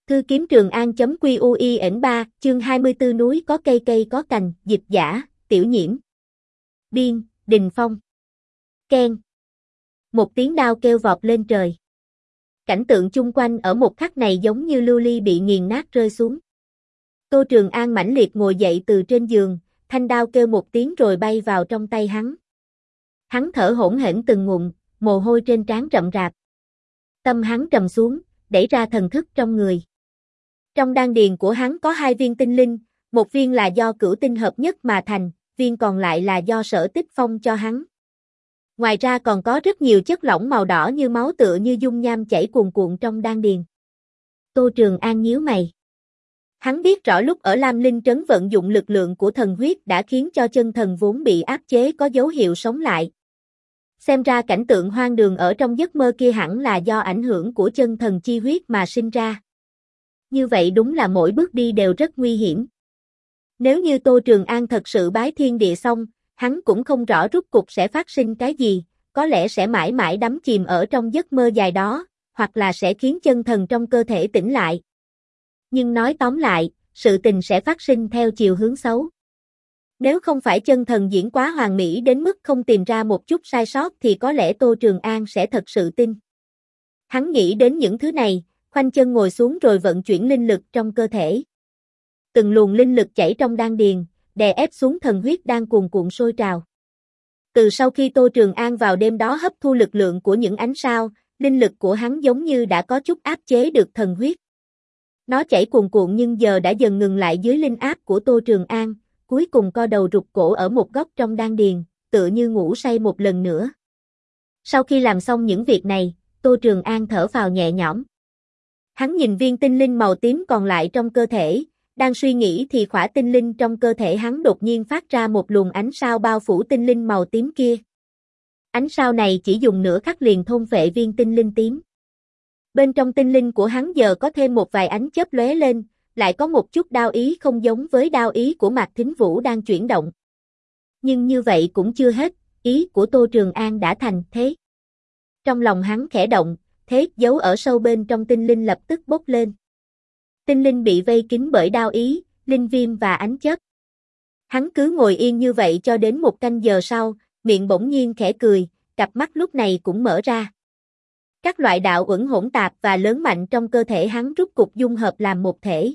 Thư kiếm Trường An.quy.ui.3, chương 24 núi có cây cây có cành, dịch giả, Tiểu Nhiễm. Biên, Đình Phong. Keng. Một tiếng đao kêu vọt lên trời. Cảnh tượng chung quanh ở một khắc này giống như lưu ly bị nghiền nát rơi xuống. Tô Trường An mãnh liệt ngồi dậy từ trên giường, thanh đao kêu một tiếng rồi bay vào trong tay hắn. Hắn thở hổn hển từng ngụm, mồ hôi trên trán rậm rạp. Tâm hắn trầm xuống, đẩy ra thần thức trong người. Trong đan điền của hắn có 2 viên tinh linh, một viên là do cửu tinh hợp nhất mà thành, viên còn lại là do Sở Tích Phong cho hắn. Ngoài ra còn có rất nhiều chất lỏng màu đỏ như máu tựa như dung nham chảy cuồn cuộn trong đan điền. Tô Trường An nhíu mày. Hắn biết rõ lúc ở Lam Linh Trấn vận dụng lực lượng của thần huyết đã khiến cho chân thần vốn bị áp chế có dấu hiệu sống lại. Xem ra cảnh tượng hoang đường ở trong giấc mơ kia hẳn là do ảnh hưởng của chân thần chi huyết mà sinh ra. Như vậy đúng là mỗi bước đi đều rất nguy hiểm. Nếu như Tô Trường An thật sự bái thiên địa xong, hắn cũng không rõ rốt cuộc sẽ phát sinh cái gì, có lẽ sẽ mãi mãi đắm chìm ở trong giấc mơ dài đó, hoặc là sẽ khiến chân thần trong cơ thể tỉnh lại. Nhưng nói tóm lại, sự tình sẽ phát sinh theo chiều hướng xấu. Nếu không phải chân thần diễn quá hoàn mỹ đến mức không tìm ra một chút sai sót thì có lẽ Tô Trường An sẽ thật sự tin. Hắn nghĩ đến những thứ này, khoanh chân ngồi xuống rồi vận chuyển linh lực trong cơ thể. Từng luồng linh lực chảy trong đan điền, đè ép xuống thần huyết đang cuồn cuộn sôi trào. Từ sau khi Tô Trường An vào đêm đó hấp thu lực lượng của những ánh sao, linh lực của hắn giống như đã có chút áp chế được thần huyết. Nó chảy cuồn cuộn nhưng giờ đã dần ngừng lại dưới linh áp của Tô Trường An, cuối cùng co đầu rụt cổ ở một góc trong đan điền, tựa như ngủ say một lần nữa. Sau khi làm xong những việc này, Tô Trường An thở phào nhẹ nhõm. Hắn nhìn viên tinh linh màu tím còn lại trong cơ thể, đang suy nghĩ thì khỏa tinh linh trong cơ thể hắn đột nhiên phát ra một luồng ánh sao bao phủ tinh linh màu tím kia. Ánh sao này chỉ dùng nửa khắc liền thôn phệ viên tinh linh tím. Bên trong tinh linh của hắn giờ có thêm một vài ánh chớp lóe lên, lại có một chút đao ý không giống với đao ý của Mạc Thính Vũ đang chuyển động. Nhưng như vậy cũng chưa hết, ý của Tô Trường An đã thành thế. Trong lòng hắn khẽ động, thế giấu ở sâu bên trong tinh linh lập tức bốc lên. Tinh linh bị vây kín bởi đao ý, linh viêm và ánh chớp. Hắn cứ ngồi yên như vậy cho đến 1 canh giờ sau, miệng bỗng nhiên khẽ cười, cặp mắt lúc này cũng mở ra. Các loại đạo uẩn hỗn tạp và lớn mạnh trong cơ thể hắn rút cục dung hợp làm một thể.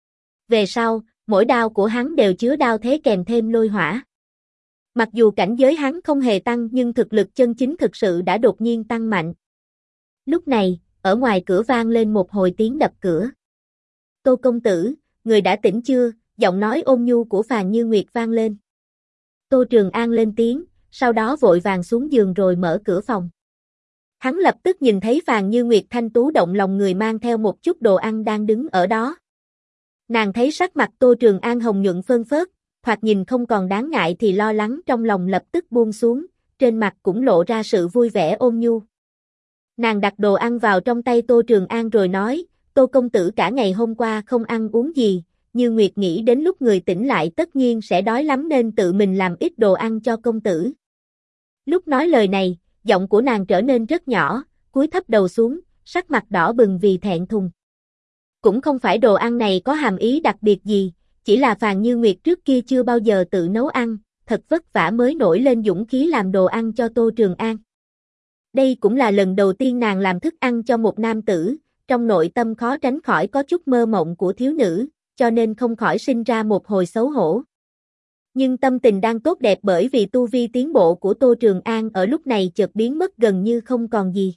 Về sau, mỗi đao của hắn đều chứa đao thế kèm thêm lôi hỏa. Mặc dù cảnh giới hắn không hề tăng nhưng thực lực chân chính thực sự đã đột nhiên tăng mạnh. Lúc này, ở ngoài cửa vang lên một hồi tiếng đập cửa. Tô công tử, người đã tỉnh chưa? Giọng nói ôn nhu của Phàn Như Nguyệt vang lên. Tô Trường An lên tiếng, sau đó vội vàng xuống giường rồi mở cửa phòng. Hắn lập tức nhìn thấy Phàn Như Nguyệt thanh tú động lòng người mang theo một chút đồ ăn đang đứng ở đó. Nàng thấy sắc mặt Tô Trường An hồng nhuận phơn phớt, thoạt nhìn không còn đáng ngại thì lo lắng trong lòng lập tức buông xuống, trên mặt cũng lộ ra sự vui vẻ ôn nhu. Nàng đặt đồ ăn vào trong tay Tô Trường An rồi nói, Tô công tử cả ngày hôm qua không ăn uống gì, Như Nguyệt nghĩ đến lúc người tỉnh lại tất nhiên sẽ đói lắm nên tự mình làm ít đồ ăn cho công tử. Lúc nói lời này, giọng của nàng trở nên rất nhỏ, cúi thấp đầu xuống, sắc mặt đỏ bừng vì thẹn thùng. Cũng không phải đồ ăn này có hàm ý đặc biệt gì, chỉ là Phàn Như Nguyệt trước kia chưa bao giờ tự nấu ăn, thật vất vả mới nổi lên dũng khí làm đồ ăn cho Tô Trường An. Đây cũng là lần đầu tiên nàng làm thức ăn cho một nam tử, trong nội tâm khó tránh khỏi có chút mơ mộng của thiếu nữ, cho nên không khỏi sinh ra một hồi xấu hổ. Nhưng tâm tình đang tốt đẹp bởi vì tu vi tiến bộ của Tô Trường An ở lúc này chợt biến mất gần như không còn gì.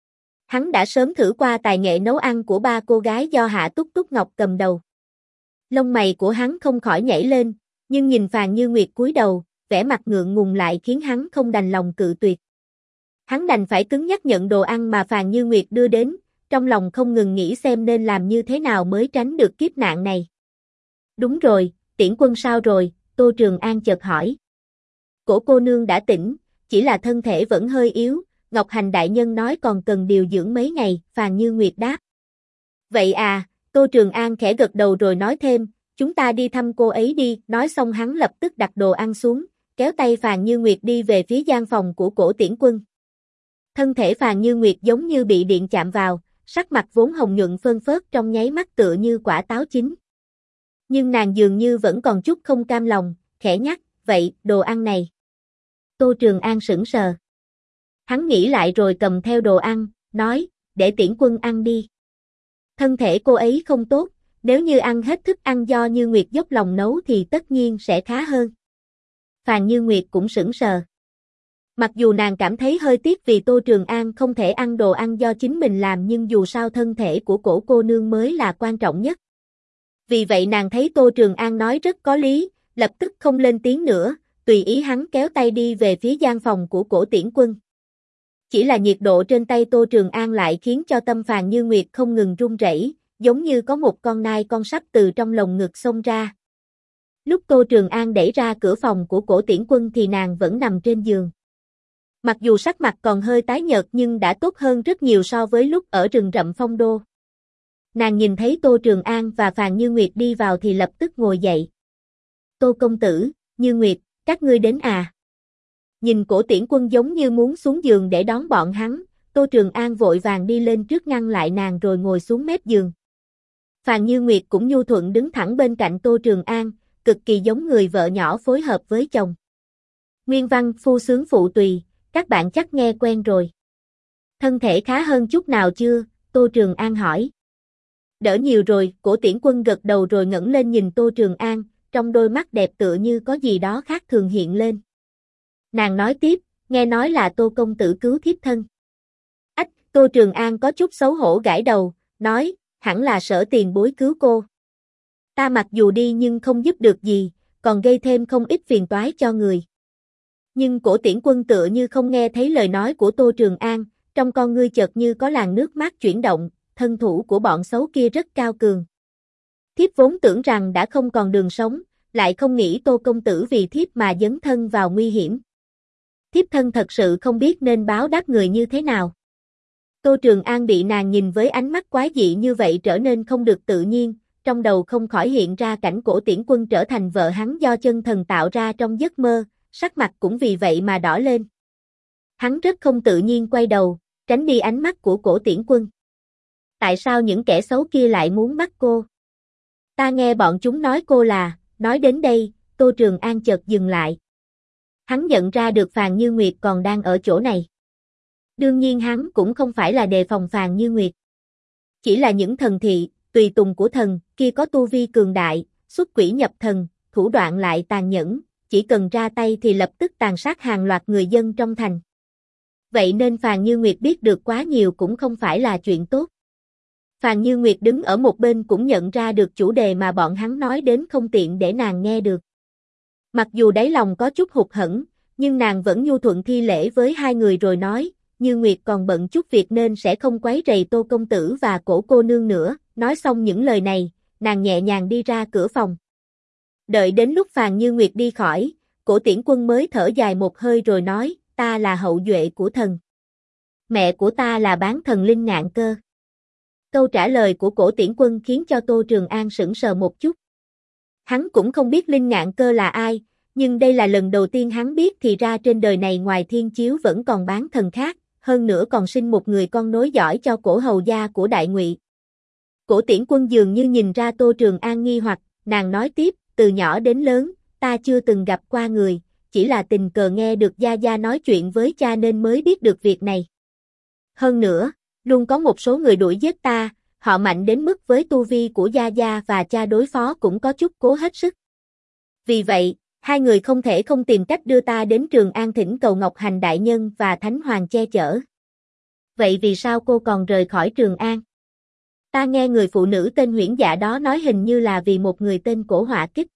Hắn đã sớm thử qua tài nghệ nấu ăn của 3 cô gái do Hạ Túc Túc Ngọc cầm đầu. Lông mày của hắn không khỏi nhảy lên, nhưng nhìn Phàn Như Nguyệt cúi đầu, vẻ mặt ngượng ngùng lại khiến hắn không đành lòng cự tuyệt. Hắn đành phải cứng nhắc nhận đồ ăn mà Phàn Như Nguyệt đưa đến, trong lòng không ngừng nghĩ xem nên làm như thế nào mới tránh được kiếp nạn này. Đúng rồi, Tiễn Quân sao rồi? Tô Trường An chợt hỏi. Cổ cô nương đã tỉnh, chỉ là thân thể vẫn hơi yếu, Ngọc Hành đại nhân nói còn cần điều dưỡng mấy ngày, Phàn Như Nguyệt đáp. Vậy à, Tô Trường An khẽ gật đầu rồi nói thêm, chúng ta đi thăm cô ấy đi, nói xong hắn lập tức đặt đồ ăn xuống, kéo tay Phàn Như Nguyệt đi về phía gian phòng của Cổ Tiễn Quân. Thân thể Phàn Như Nguyệt giống như bị điện chạm vào, sắc mặt vốn hồng nhuận phơn phớt trong nháy mắt tựa như quả táo chín. Nhưng nàng dường như vẫn còn chút không cam lòng, khẽ nhắc, vậy, đồ ăn này. Tô Trường An sững sờ. Hắn nghĩ lại rồi cầm theo đồ ăn, nói, để Tiễn Quân ăn đi. Thân thể cô ấy không tốt, nếu như ăn hết thức ăn do Như Nguyệt dốc lòng nấu thì tất nhiên sẽ khá hơn. Phàn Như Nguyệt cũng sững sờ. Mặc dù nàng cảm thấy hơi tiếc vì Tô Trường An không thể ăn đồ ăn do chính mình làm nhưng dù sao thân thể của cổ cô nương mới là quan trọng nhất. Vì vậy nàng thấy Tô Trường An nói rất có lý, lập tức không lên tiếng nữa, tùy ý hắn kéo tay đi về phía gian phòng của cổ Tiễn Quân. Chỉ là nhiệt độ trên tay Tô Trường An lại khiến cho tâm Phàn Như Nguyệt không ngừng run rẩy, giống như có một con nai con sắp từ trong lồng ngực xông ra. Lúc Tô Trường An đẩy ra cửa phòng của cổ Tiễn Quân thì nàng vẫn nằm trên giường. Mặc dù sắc mặt còn hơi tái nhợt nhưng đã tốt hơn rất nhiều so với lúc ở rừng rậm Phong Đô. Nàng nhìn thấy Tô Trường An và Phàn Như Nguyệt đi vào thì lập tức ngồi dậy. Tô công tử, Như Nguyệt, các ngươi đến à? Nhìn cổ Tiễn Quân giống như muốn xuống giường để đón bọn hắn, Tô Trường An vội vàng đi lên trước ngăn lại nàng rồi ngồi xuống mép giường. Phàn Như Nguyệt cũng nhu thuận đứng thẳng bên cạnh Tô Trường An, cực kỳ giống người vợ nhỏ phối hợp với chồng. Nguyên văn phu sướng phụ tùy, các bạn chắc nghe quen rồi. Thân thể khá hơn chút nào chưa? Tô Trường An hỏi. Đỡ nhiều rồi, cổ Tiễn Quân gật đầu rồi ngẩng lên nhìn Tô Trường An, trong đôi mắt đẹp tựa như có gì đó khác thường hiện lên. Nàng nói tiếp, nghe nói là Tô công tử cứu thiếp thân. Ách, Tô Trường An có chút xấu hổ gãi đầu, nói, hẳn là Sở tiền bối cứu cô. Ta mặc dù đi nhưng không giúp được gì, còn gây thêm không ít phiền toái cho người. Nhưng cổ Tiễn Quân tựa như không nghe thấy lời nói của Tô Trường An, trong con ngươi chợt như có làn nước mắt chuyển động, thân thủ của bọn xấu kia rất cao cường. Thiếp vốn tưởng rằng đã không còn đường sống, lại không nghĩ Tô công tử vì thiếp mà dấn thân vào nguy hiểm. Thiếp thân thật sự không biết nên báo đáp người như thế nào. Tô Trường An bị nàng nhìn với ánh mắt quái dị như vậy trở nên không được tự nhiên, trong đầu không khỏi hiện ra cảnh cổ Tiễn Quân trở thành vợ hắn do chân thần tạo ra trong giấc mơ, sắc mặt cũng vì vậy mà đỏ lên. Hắn rất không tự nhiên quay đầu, tránh đi ánh mắt của cổ Tiễn Quân. Tại sao những kẻ xấu kia lại muốn bắt cô? Ta nghe bọn chúng nói cô là, nói đến đây, Tô Trường An chợt dừng lại. Hắn nhận ra được Phàn Như Nguyệt còn đang ở chỗ này. Đương nhiên hắn cũng không phải là đề phòng Phàn Như Nguyệt. Chỉ là những thần thị, tùy tùng của thần, kia có tu vi cường đại, xuất quỷ nhập thần, thủ đoạn lại tàn nhẫn, chỉ cần ra tay thì lập tức tàn sát hàng loạt người dân trong thành. Vậy nên Phàn Như Nguyệt biết được quá nhiều cũng không phải là chuyện tốt. Phàn Như Nguyệt đứng ở một bên cũng nhận ra được chủ đề mà bọn hắn nói đến không tiện để nàng nghe được. Mặc dù đáy lòng có chút hụt hẫng, nhưng nàng vẫn nhu thuận thi lễ với hai người rồi nói, Như Nguyệt còn bận chút việc nên sẽ không quấy rầy Tô công tử và cổ cô nương nữa. Nói xong những lời này, nàng nhẹ nhàng đi ra cửa phòng. Đợi đến lúc Phàn Như Nguyệt đi khỏi, cổ Tiễn Quân mới thở dài một hơi rồi nói, ta là hậu duệ của thần. Mẹ của ta là bán thần Linh Ngạn Cơ. Câu trả lời của cổ Tiễn Quân khiến cho Tô Trường An sững sờ một chút. Hắn cũng không biết Linh Ngạn Cơ là ai, nhưng đây là lần đầu tiên hắn biết thì ra trên đời này ngoài Thiên Chiếu vẫn còn bán thần khác, hơn nữa còn sinh một người con nối dõi cho cổ hầu gia của Đại Ngụy. Cổ Tiễn Quân dường như nhìn ra Tô Trường An nghi hoặc, nàng nói tiếp, từ nhỏ đến lớn, ta chưa từng gặp qua người, chỉ là tình cờ nghe được Gia Gia nói chuyện với cha nên mới biết được việc này. Hơn nữa, luôn có một số người đuổi giết ta, họ mạnh đến mức với tu vi của Gia Gia và cha đối phó cũng có chút cố hết sức. Vì vậy, hai người không thể không tìm cách đưa ta đến Trường An thỉnh cầu Ngọc Hành Đại Nhân và Thánh Hoàng che chở. Vậy vì sao cô còn rời khỏi Trường An? Ta nghe người phụ nữ tên Huyễn Dạ đó nói hình như là vì một người tên Cổ Họa Kích.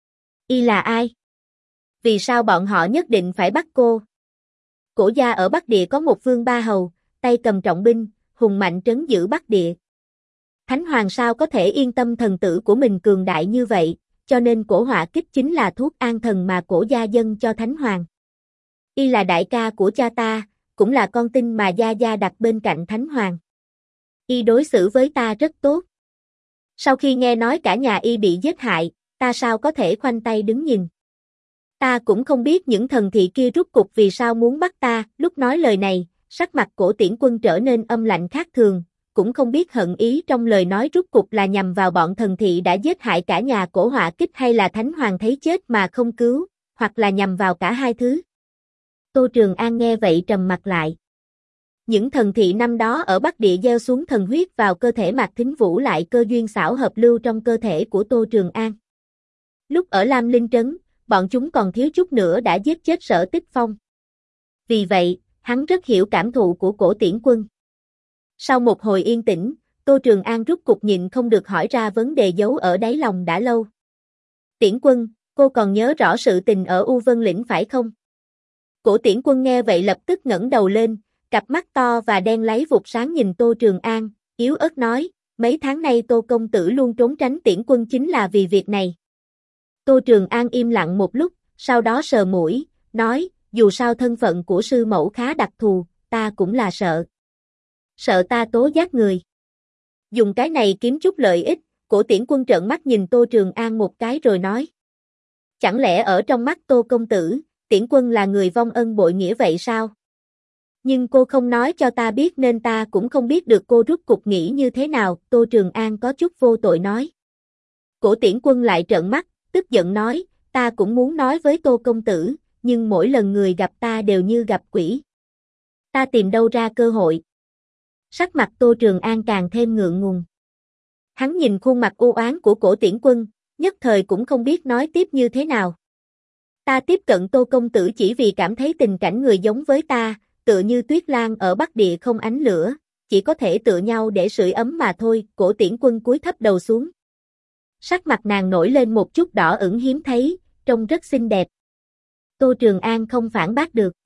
Y là ai? Vì sao bọn họ nhất định phải bắt cô? Cổ gia ở Bắc Địa có một vương ba hầu, tay cầm trọng binh, hùng mạnh trấn giữ Bắc Địa. Thánh Hoàng sao có thể yên tâm thần tử của mình cường đại như vậy, cho nên Cổ Họa Kích chính là thuốc an thần mà cổ gia dâng cho Thánh Hoàng. Y là đại ca của cha ta, cũng là con tin mà Gia Gia đặt bên cạnh Thánh Hoàng. Y đối xử với ta rất tốt. Sau khi nghe nói cả nhà Y bị giết hại, ta sao có thể khoanh tay đứng nhìn. Ta cũng không biết những thần thị kia rút cục vì sao muốn bắt ta. Lúc nói lời này, sắc mặt cổ Tiễn Quân trở nên âm lạnh khác thường, cũng không biết hận ý trong lời nói rút cục là nhằm vào bọn thần thị đã giết hại cả nhà Cổ Họa Kích hay là Thánh Hoàng thấy chết mà không cứu, hoặc là nhằm vào cả hai thứ. Tô Trường An nghe vậy trầm mặt lại. Những thần thị năm đó ở Bắc Địa gieo xuống thần huyết vào cơ thể Mạc Thính Vũ lại cơ duyên xảo hợp lưu trong cơ thể của Tô Trường An. Lúc ở Lam Linh Trấn, bọn chúng còn thiếu chút nữa đã giết chết Sở Tích Phong. Vì vậy, hắn rất hiểu cảm thụ của Cổ Tiễn Quân. Sau một hồi yên tĩnh, Tô Trường An rút cục nhịn không được hỏi ra vấn đề giấu ở đáy lòng đã lâu. Tiễn Quân, cô còn nhớ rõ sự tình ở U Vân Lĩnh phải không? Cổ Tiễn Quân nghe vậy lập tức ngẩng đầu lên, cặp mắt to và đen láy vụt sáng nhìn Tô Trường An, yếu ớt nói, mấy tháng nay Tô công tử luôn trốn tránh Tiễn Quân chính là vì việc này. Tô Trường An im lặng một lúc, sau đó sờ mũi, nói, dù sao thân phận của sư mẫu khá đặc thù, ta cũng là sợ. Sợ ta tố giác người. Dùng cái này kiếm chút lợi ích, Cổ Tiễn Quân trợn mắt nhìn Tô Trường An một cái rồi nói. Chẳng lẽ ở trong mắt Tô công tử, Tiễn Quân là người vong ân bội nghĩa vậy sao? Nhưng cô không nói cho ta biết nên ta cũng không biết được cô rút cục nghĩ như thế nào, Tô Trường An có chút vô tội nói. Cổ Tiễn Quân lại trợn mắt, tức giận nói, ta cũng muốn nói với Tô công tử, nhưng mỗi lần người gặp ta đều như gặp quỷ. Ta tìm đâu ra cơ hội. Sắc mặt Tô Trường An càng thêm ngượng ngùng. Hắn nhìn khuôn mặt u oán của Cổ Tiễn Quân, nhất thời cũng không biết nói tiếp như thế nào. Ta tiếp cận Tô công tử chỉ vì cảm thấy tình cảnh người giống với ta, tựa như tuyết lan ở Bắc Địa không ánh lửa, chỉ có thể tựa nhau để sưởi ấm mà thôi. Cổ Tiễn Quân cúi thấp đầu xuống. Sắc mặt nàng nổi lên một chút đỏ ửng hiếm thấy, trông rất xinh đẹp. Tô Trường An không phản bác được.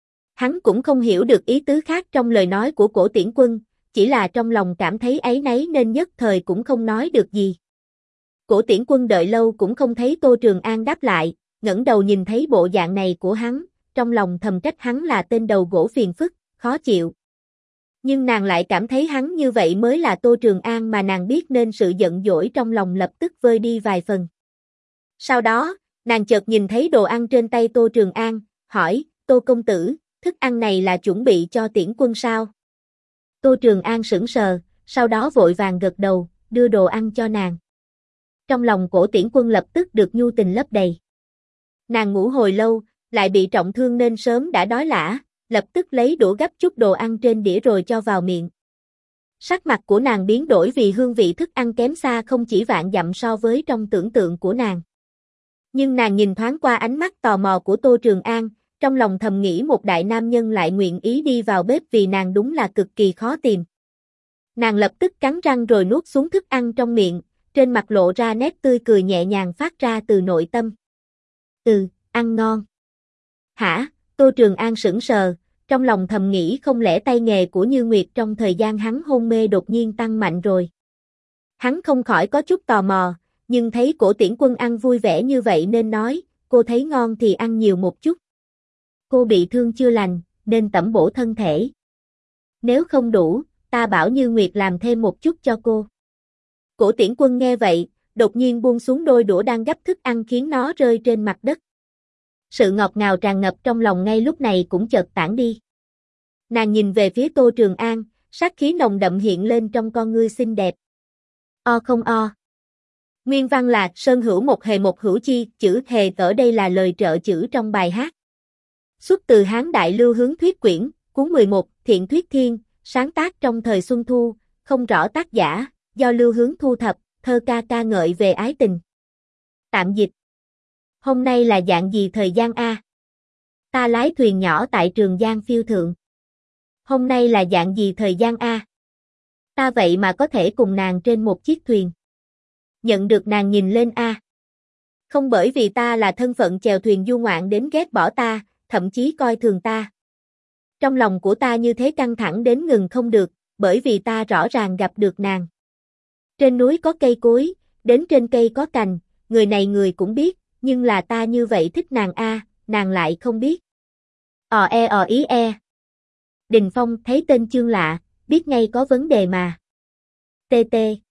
Hắn cũng không hiểu được ý tứ khác trong lời nói của Cổ Tiễn Quân, chỉ là trong lòng cảm thấy áy náy nên nhất thời cũng không nói được gì. Cổ Tiễn Quân đợi lâu cũng không thấy Tô Trường An đáp lại, ngẩng đầu nhìn thấy bộ dạng này của hắn, trong lòng thầm trách hắn là tên đầu gỗ phiền phức, khó chịu. Nhưng nàng lại cảm thấy hắn như vậy mới là Tô Trường An mà nàng biết nên sự giận dỗi trong lòng lập tức vơi đi vài phần. Sau đó, nàng chợt nhìn thấy đồ ăn trên tay Tô Trường An, hỏi, Tô công tử, thức ăn này là chuẩn bị cho Tiễn Quân sao? Tô Trường An sững sờ, sau đó vội vàng gật đầu, đưa đồ ăn cho nàng. Trong lòng Cổ Tiễn Quân lập tức được nhu tình lấp đầy. Nàng ngủ hồi lâu, lại bị trọng thương nên sớm đã đói lả, lập tức lấy đũa gắp chút đồ ăn trên đĩa rồi cho vào miệng. Sắc mặt của nàng biến đổi vì hương vị thức ăn kém xa không chỉ vạn dặm so với trong tưởng tượng của nàng. Nhưng nàng nhìn thoáng qua ánh mắt tò mò của Tô Trường An, trong lòng thầm nghĩ một đại nam nhân lại nguyện ý đi vào bếp vì nàng đúng là cực kỳ khó tìm. Nàng lập tức cắn răng rồi nuốt xuống thức ăn trong miệng, trên mặt lộ ra nét tươi cười nhẹ nhàng phát ra từ nội tâm. Ăn ngon. Hả? Tô Trường An sững sờ, trong lòng thầm nghĩ không lẽ tay nghề của Như Nguyệt trong thời gian hắn hôn mê đột nhiên tăng mạnh rồi. Hắn không khỏi có chút tò mò, nhưng thấy Cổ Tiễn Quân ăn vui vẻ như vậy nên nói, cô thấy ngon thì ăn nhiều một chút. Cô bị thương chưa lành, nên tẩm bổ thân thể. Nếu không đủ, ta bảo Như Nguyệt làm thêm một chút cho cô. Cổ Tiễn Quân nghe vậy, đột nhiên buông xuống đôi đũa đang gắp thức ăn khiến nó rơi trên mặt đất. Sự ngọt ngào tràn ngập trong lòng ngay lúc này cũng chợt tản đi. Nàng nhìn về phía Tô Trường An, sát khí nồng đậm hiện lên trong con ngươi xinh đẹp. O không o. Nguyên văn là Sơn hữu một hề một hữu chi, chữ hề ở đây là lời trợ chữ trong bài hát. Xuất từ Hán Đại Lưu Hướng Thuyết Quyển, cuốn 11, Thiện Thuyết Thiên, sáng tác trong thời Xuân Thu, không rõ tác giả, do Lưu Hướng thu thập, thơ ca ca ngợi về ái tình. Tạm dịch. Hôm nay là dạng gì thời gian a? Ta lái thuyền nhỏ tại Trường Giang phiêu thượng. Hôm nay là dạng gì thời gian a? Ta vậy mà có thể cùng nàng trên một chiếc thuyền. Nhận được nàng nhìn lên a. Không bởi vì ta là thân phận chèo thuyền du ngoạn đến ghét bỏ ta, thậm chí coi thường ta. Trong lòng của ta như thế căng thẳng đến ngừng không được, bởi vì ta rõ ràng gặp được nàng. Trên núi có cây cối, đến trên cây có cành, người này người cũng biết, nhưng là ta như vậy thích nàng a, nàng lại không biết. Ý e. Đình Phong thấy tên chương lạ, biết ngay có vấn đề mà. TT